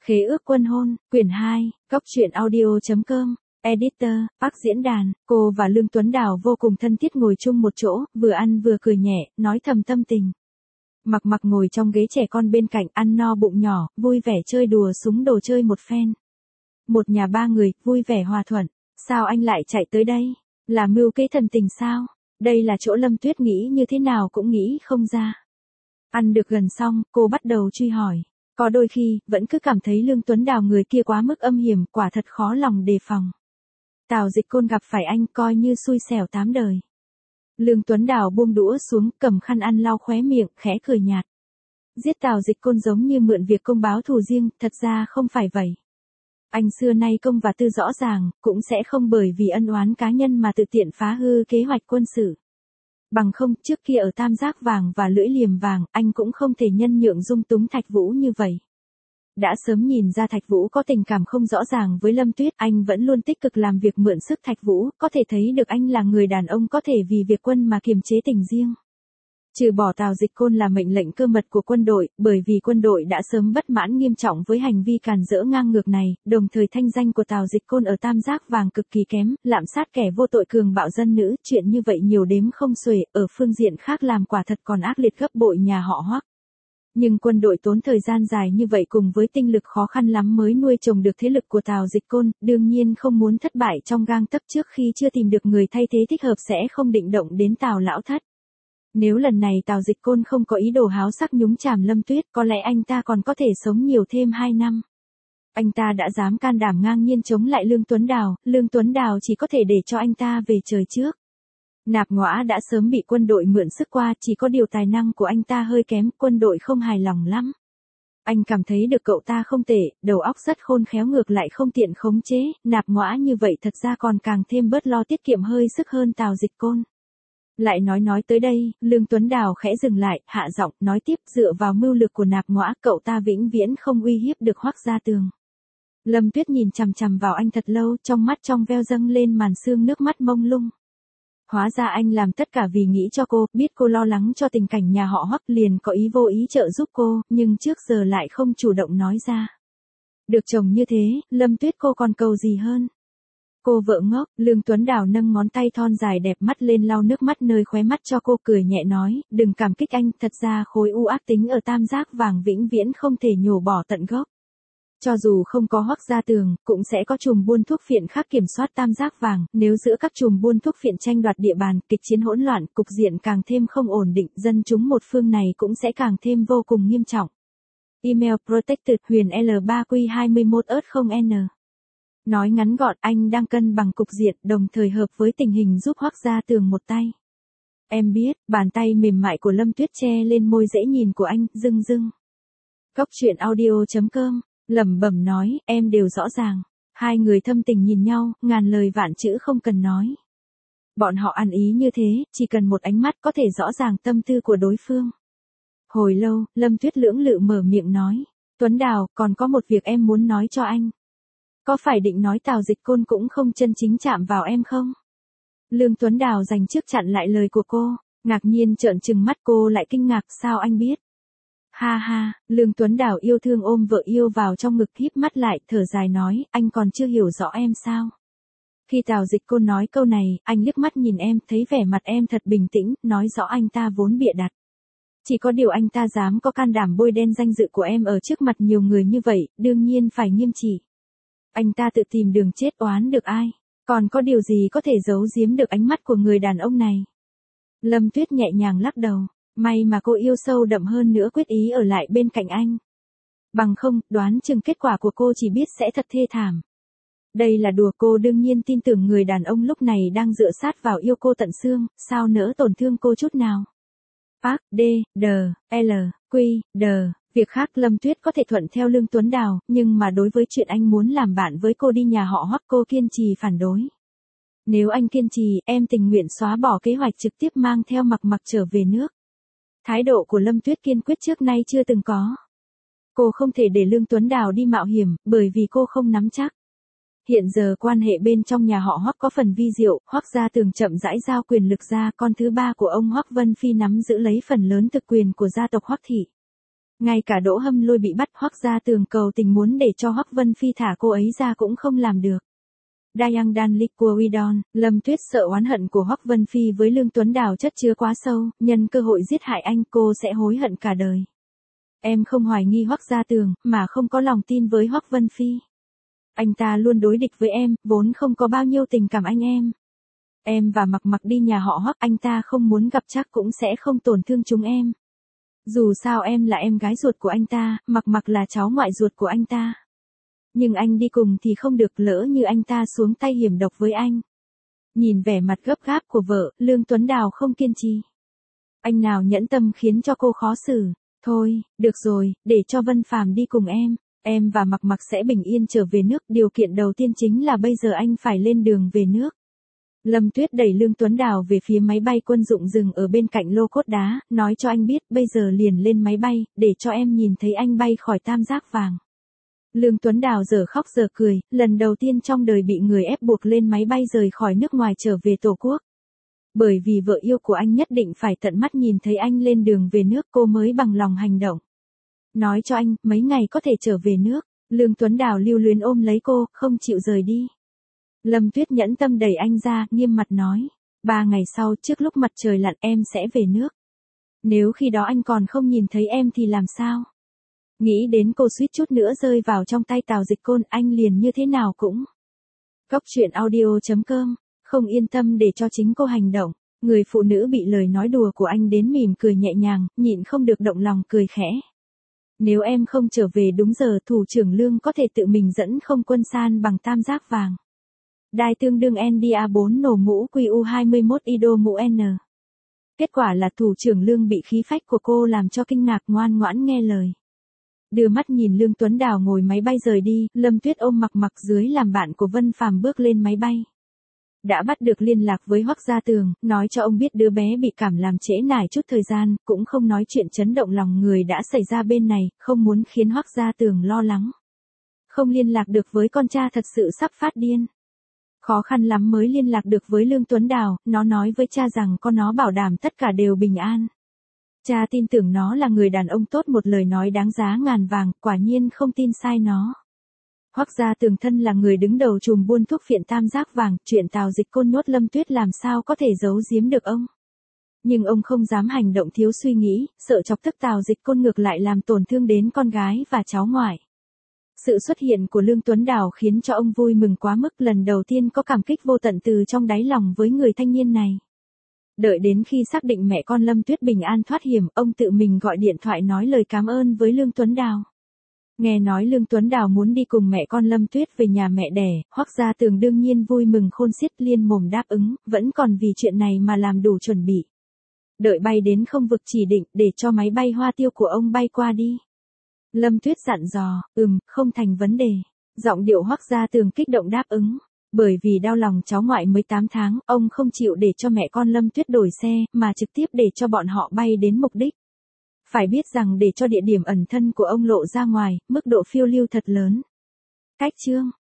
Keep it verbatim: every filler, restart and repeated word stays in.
Khế ước quân hôn, quyển hai, góc truyện audio.com, editor, Park diễn đàn, cô và Lương Tuấn Đào vô cùng thân thiết ngồi chung một chỗ, vừa ăn vừa cười nhẹ, nói thầm tâm tình. Mặc Mặc ngồi trong ghế trẻ con bên cạnh ăn no bụng nhỏ, vui vẻ chơi đùa súng đồ chơi một phen. Một nhà ba người, vui vẻ hòa thuận. Sao anh lại chạy tới đây? Là mưu kế thần tình sao? Đây là chỗ Lâm Tuyết nghĩ như thế nào cũng nghĩ không ra. Ăn được gần xong, cô bắt đầu truy hỏi. Có đôi khi, vẫn cứ cảm thấy Lương Tuấn Đào người kia quá mức âm hiểm, quả thật khó lòng đề phòng. Tào Dịch Côn gặp phải anh coi như xui xẻo tám đời. Lương Tuấn Đào buông đũa xuống, cầm khăn ăn lau khóe miệng, khẽ cười nhạt. Giết Tào Dịch Côn giống như mượn việc công báo thù riêng, thật ra không phải vậy. Anh xưa nay công và tư rõ ràng, cũng sẽ không bởi vì ân oán cá nhân mà tự tiện phá hư kế hoạch quân sự. Bằng không, trước kia ở Tam Giác Vàng và Lưỡi Liềm Vàng, anh cũng không thể nhân nhượng dung túng Thạch Vũ như vậy. Đã sớm nhìn ra Thạch Vũ có tình cảm không rõ ràng với Lâm Tuyết, anh vẫn luôn tích cực làm việc mượn sức Thạch Vũ, có thể thấy được anh là người đàn ông có thể vì việc quân mà kiềm chế tình riêng. Trừ bỏ Tào Dịch Côn là mệnh lệnh cơ mật của quân đội, bởi vì quân đội đã sớm bất mãn nghiêm trọng với hành vi càn rỡ ngang ngược này, đồng thời thanh danh của Tào Dịch Côn ở Tam Giác Vàng cực kỳ kém, lạm sát kẻ vô tội cường bạo dân nữ, chuyện như vậy nhiều đếm không xuể, ở phương diện khác làm quả thật còn ác liệt gấp bội nhà họ Hoắc. Nhưng quân đội tốn thời gian dài như vậy cùng với tinh lực khó khăn lắm mới nuôi trồng được thế lực của Tào Dịch Côn, đương nhiên không muốn thất bại trong gang tấc trước khi chưa tìm được người thay thế thích hợp sẽ không định động đến Tào lão thất. Nếu lần này Tào Dịch Côn không có ý đồ háo sắc nhúng chàm Lâm Tuyết, có lẽ anh ta còn có thể sống nhiều thêm hai năm. Anh ta đã dám can đảm ngang nhiên chống lại Lương Tuấn Đào, Lương Tuấn Đào chỉ có thể để cho anh ta về trời trước. Nạp Ngõa đã sớm bị quân đội mượn sức qua, chỉ có điều tài năng của anh ta hơi kém, quân đội không hài lòng lắm. Anh cảm thấy được cậu ta không tệ, đầu óc rất khôn khéo ngược lại không tiện khống chế, Nạp Ngõa như vậy thật ra còn càng thêm bớt lo tiết kiệm hơi sức hơn Tào Dịch Côn. Lại nói nói tới đây, Lương Tuấn Đào khẽ dừng lại, hạ giọng, nói tiếp, dựa vào mưu lược của Nạp Ngõa, cậu ta vĩnh viễn không uy hiếp được Hoắc Gia Tường. Lâm Tuyết nhìn chằm chằm vào anh thật lâu, trong mắt trong veo dâng lên màn sương nước mắt mông lung. Hóa ra anh làm tất cả vì nghĩ cho cô, biết cô lo lắng cho tình cảnh nhà họ Hoắc liền có ý vô ý trợ giúp cô, nhưng trước giờ lại không chủ động nói ra. Được chồng như thế, Lâm Tuyết cô còn cầu gì hơn? Cô vợ ngốc, Lương Tuấn Đào nâng ngón tay thon dài đẹp mắt lên lau nước mắt nơi khóe mắt cho cô, cười nhẹ nói, đừng cảm kích anh, thật ra khối u ác tính ở Tam Giác Vàng vĩnh viễn không thể nhổ bỏ tận gốc. Cho dù không có Hoắc Gia Tường, cũng sẽ có chùm buôn thuốc phiện khác kiểm soát Tam Giác Vàng, nếu giữa các chùm buôn thuốc phiện tranh đoạt địa bàn, kịch chiến hỗn loạn, cục diện càng thêm không ổn định, dân chúng một phương này cũng sẽ càng thêm vô cùng nghiêm trọng. Email protected huyền L ba Q hai mốt ớt không N. Nói ngắn gọn, anh đang cân bằng cục diện, đồng thời hợp với tình hình giúp Hoắc Gia Tường một tay. Em biết, bàn tay mềm mại của Lâm Tuyết che lên môi dễ nhìn của anh, rưng rưng. Góc truyện audio.com, lẩm bẩm nói, em đều rõ ràng. Hai người thâm tình nhìn nhau, ngàn lời vạn chữ không cần nói. Bọn họ ăn ý như thế, chỉ cần một ánh mắt có thể rõ ràng tâm tư của đối phương. Hồi lâu, Lâm Tuyết lưỡng lự mở miệng nói, Tuấn Đào, còn có một việc em muốn nói cho anh. Có phải định nói Tào Dịch Côn cũng không chân chính chạm vào em không? Lương Tuấn Đào dành trước chặn lại lời của cô, ngạc nhiên trợn trừng mắt, cô lại kinh ngạc, sao anh biết? Ha ha, Lương Tuấn Đào yêu thương ôm vợ yêu vào trong ngực, híp mắt lại, thở dài nói, anh còn chưa hiểu rõ em sao? Khi Tào Dịch Côn nói câu này, anh liếc mắt nhìn em, thấy vẻ mặt em thật bình tĩnh, nói rõ anh ta vốn bịa đặt. Chỉ có điều anh ta dám có can đảm bôi đen danh dự của em ở trước mặt nhiều người như vậy, đương nhiên phải nghiêm trị. Anh ta tự tìm đường chết, oán được ai? Còn có điều gì có thể giấu giếm được ánh mắt của người đàn ông này? Lâm Tuyết nhẹ nhàng lắc đầu, may mà cô yêu sâu đậm hơn nữa quyết ý ở lại bên cạnh anh. Bằng không, đoán chừng kết quả của cô chỉ biết sẽ thật thê thảm. Đây là đùa, cô đương nhiên tin tưởng người đàn ông lúc này đang dựa sát vào yêu cô tận xương, sao nỡ tổn thương cô chút nào. Park, D, D, L, Q, D. Việc khác Lâm Tuyết có thể thuận theo Lương Tuấn Đào, nhưng mà đối với chuyện anh muốn làm bạn với cô đi nhà họ Hoắc, cô kiên trì phản đối. Nếu anh kiên trì, em tình nguyện xóa bỏ kế hoạch trực tiếp mang theo Mặc Mặc trở về nước. Thái độ của Lâm Tuyết kiên quyết trước nay chưa từng có. Cô không thể để Lương Tuấn Đào đi mạo hiểm, bởi vì cô không nắm chắc. Hiện giờ quan hệ bên trong nhà họ Hoắc có phần vi diệu, Hoắc Gia Tường chậm rãi giao quyền lực ra, con thứ ba của ông Hoắc Vân Phi nắm giữ lấy phần lớn thực quyền của gia tộc Hoắc thị. Ngay cả Đỗ Hâm Lôi bị bắt, Hoắc Gia Tường cầu tình muốn để cho Hoắc Vân Phi thả cô ấy ra cũng không làm được. Dayang Dan Liquidon, Lâm Tuyết sợ oán hận của Hoắc Vân Phi với Lương Tuấn Đào chất chứa quá sâu, nhân cơ hội giết hại anh cô sẽ hối hận cả đời. Em không hoài nghi Hoắc Gia Tường, mà không có lòng tin với Hoắc Vân Phi. Anh ta luôn đối địch với em, vốn không có bao nhiêu tình cảm anh em. Em và Mặc Mặc đi nhà họ Hoắc, anh ta không muốn gặp chắc cũng sẽ không tổn thương chúng em. Dù sao em là em gái ruột của anh ta, Mặc Mặc là cháu ngoại ruột của anh ta. Nhưng anh đi cùng thì không được, lỡ như anh ta xuống tay hiểm độc với anh. Nhìn vẻ mặt gấp gáp của vợ, Lương Tuấn Đào không kiên trì. Anh nào nhẫn tâm khiến cho cô khó xử. Thôi, được rồi, để cho Vân Phàm đi cùng em. Em và Mặc Mặc sẽ bình yên trở về nước. Điều kiện đầu tiên chính là bây giờ anh phải lên đường về nước. Lâm Tuyết đẩy Lương Tuấn Đào về phía máy bay quân dụng dừng ở bên cạnh lô cốt đá, nói cho anh biết bây giờ liền lên máy bay, để cho em nhìn thấy anh bay khỏi tam giác vàng. Lương Tuấn Đào giờ khóc giờ cười, lần đầu tiên trong đời bị người ép buộc lên máy bay rời khỏi nước ngoài trở về Tổ quốc. Bởi vì vợ yêu của anh nhất định phải tận mắt nhìn thấy anh lên đường về nước, cô mới bằng lòng hành động. Nói cho anh, mấy ngày có thể trở về nước. Lương Tuấn Đào lưu luyến ôm lấy cô, không chịu rời đi. Lâm Tuyết nhẫn tâm đẩy anh ra, nghiêm mặt nói. Ba ngày sau, trước lúc mặt trời lặn em sẽ về nước. Nếu khi đó anh còn không nhìn thấy em thì làm sao? Nghĩ đến cô suýt chút nữa rơi vào trong tay Tào Dịch Côn, anh liền như thế nào cũng. Cốc truyện audio chấm com, không yên tâm để cho chính cô hành động. Người phụ nữ bị lời nói đùa của anh đến mỉm cười nhẹ nhàng, nhịn không được động lòng cười khẽ. Nếu em không trở về đúng giờ, thủ trưởng Lương có thể tự mình dẫn không quân san bằng tam giác vàng. Đai tương đương en đê a bốn nổ mũ quy u hai mươi mốt i đô mũ N. Kết quả là thủ trưởng Lương bị khí phách của cô làm cho kinh ngạc, ngoan ngoãn nghe lời. Đưa mắt nhìn Lương Tuấn Đào ngồi máy bay rời đi, Lâm Tuyết ôm Mặc Mặc dưới làm bạn của Vân Phàm bước lên máy bay. Đã bắt được liên lạc với Hoắc Gia Tường, nói cho ông biết đứa bé bị cảm làm trễ nải chút thời gian, cũng không nói chuyện chấn động lòng người đã xảy ra bên này, không muốn khiến Hoắc Gia Tường lo lắng. Không liên lạc được với con cha thật sự sắp phát điên. Khó khăn lắm mới liên lạc được với Lương Tuấn Đào, nó nói với cha rằng con nó bảo đảm tất cả đều bình an. Cha tin tưởng nó là người đàn ông tốt, một lời nói đáng giá ngàn vàng, quả nhiên không tin sai nó. Hoắc Gia Tường thân là người đứng đầu chùm buôn thuốc phiện tam giác vàng, chuyện Tào Dịch Côn nhốt Lâm Tuyết làm sao có thể giấu giếm được ông. Nhưng ông không dám hành động thiếu suy nghĩ, sợ chọc tức Tào Dịch Côn ngược lại làm tổn thương đến con gái và cháu ngoại. Sự xuất hiện của Lương Tuấn Đào khiến cho ông vui mừng quá mức, lần đầu tiên có cảm kích vô tận từ trong đáy lòng với người thanh niên này. Đợi đến khi xác định mẹ con Lâm Tuyết bình an thoát hiểm, ông tự mình gọi điện thoại nói lời cảm ơn với Lương Tuấn Đào. Nghe nói Lương Tuấn Đào muốn đi cùng mẹ con Lâm Tuyết về nhà mẹ đẻ, Hoắc Gia Tường đương nhiên vui mừng khôn xiết, liên mồm đáp ứng, vẫn còn vì chuyện này mà làm đủ chuẩn bị. Đợi bay đến không vực chỉ định, để cho máy bay Hoa Tiêu của ông bay qua đi. Lâm Tuyết dặn dò, ừm, không thành vấn đề. Giọng điệu Hoắc Gia Tường kích động đáp ứng. Bởi vì đau lòng cháu ngoại mới tám tháng, ông không chịu để cho mẹ con Lâm Tuyết đổi xe, mà trực tiếp để cho bọn họ bay đến mục đích. Phải biết rằng để cho địa điểm ẩn thân của ông lộ ra ngoài, mức độ phiêu lưu thật lớn. Cách chương